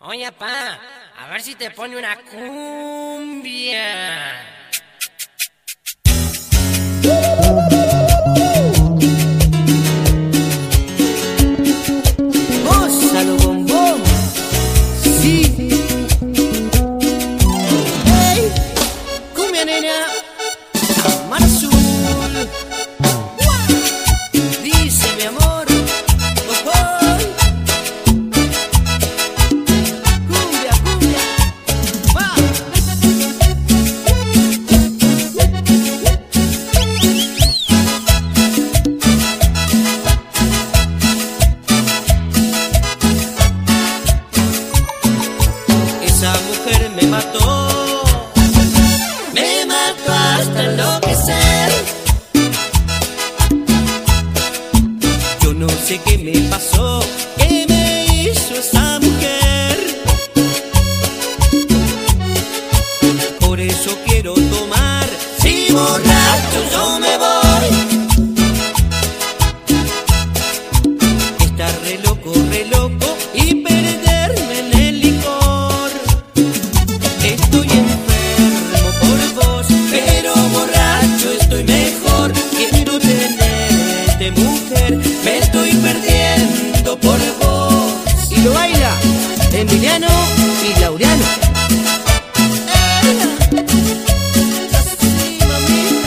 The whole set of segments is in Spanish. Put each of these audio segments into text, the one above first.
Oye, pa, a ver si te pone una cumbia. Gózalo, bombón. Sí. Hey, cumbia nena, Mar Azul. Dice mi amor, oh, oh. Cumbia, cumbia, va. Esa mujer me mató hasta enloquecer. Yo no sé qué me pasó, qué me hizo esa mujer. Por eso quiero tomar, si borracho yo me voy. Estar re loco y perderme en el licor. Estoy enfermo por vos, pero borracho estoy mejor. Quiero tenerte mujer, me estoy perdiendo por vos. Y lo baila Emiliano y Laureano. Así, mamita.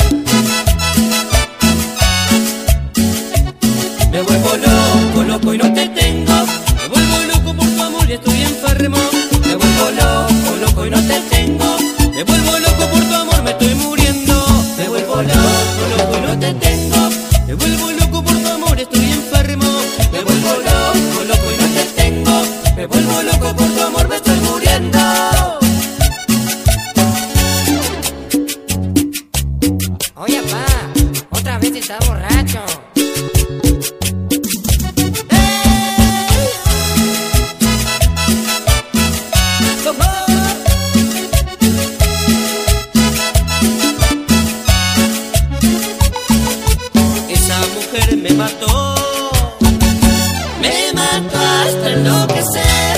Me vuelvo loco y no te tengo. Me vuelvo loco por tu amor y estoy enfermo. Me vuelvo loco y no te tengo. Me vuelvo loco por tu amor, me estoy muriendo. Me vuelvo loco y no te tengo. Me vuelvo loco por tu amor, estoy enfermo. Me vuelvo loco y no te tengo. Me vuelvo loco por tu amor, me estoy muriendo. Oye, pa, otra vez estás borracho. Esa mujer me mató hasta enloquecer.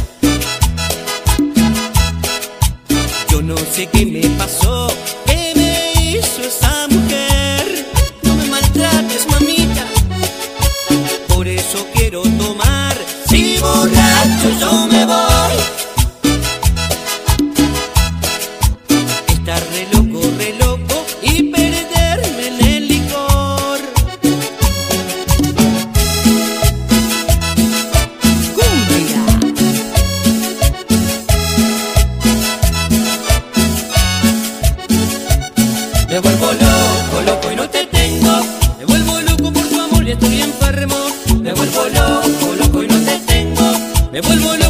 Yo no sé qué me pasó, qué me hizo esa mujer. No me maltrates, mamita, por eso quiero tomar, si borracho yo me voy. Estar re loco y perderme en el licor. Cumbia. Me vuelvo loco y no te tengo. Me vuelvo loco por tu amor y estoy enfermo. Me vuelvo loco y no te tengo. Me vuelvo loco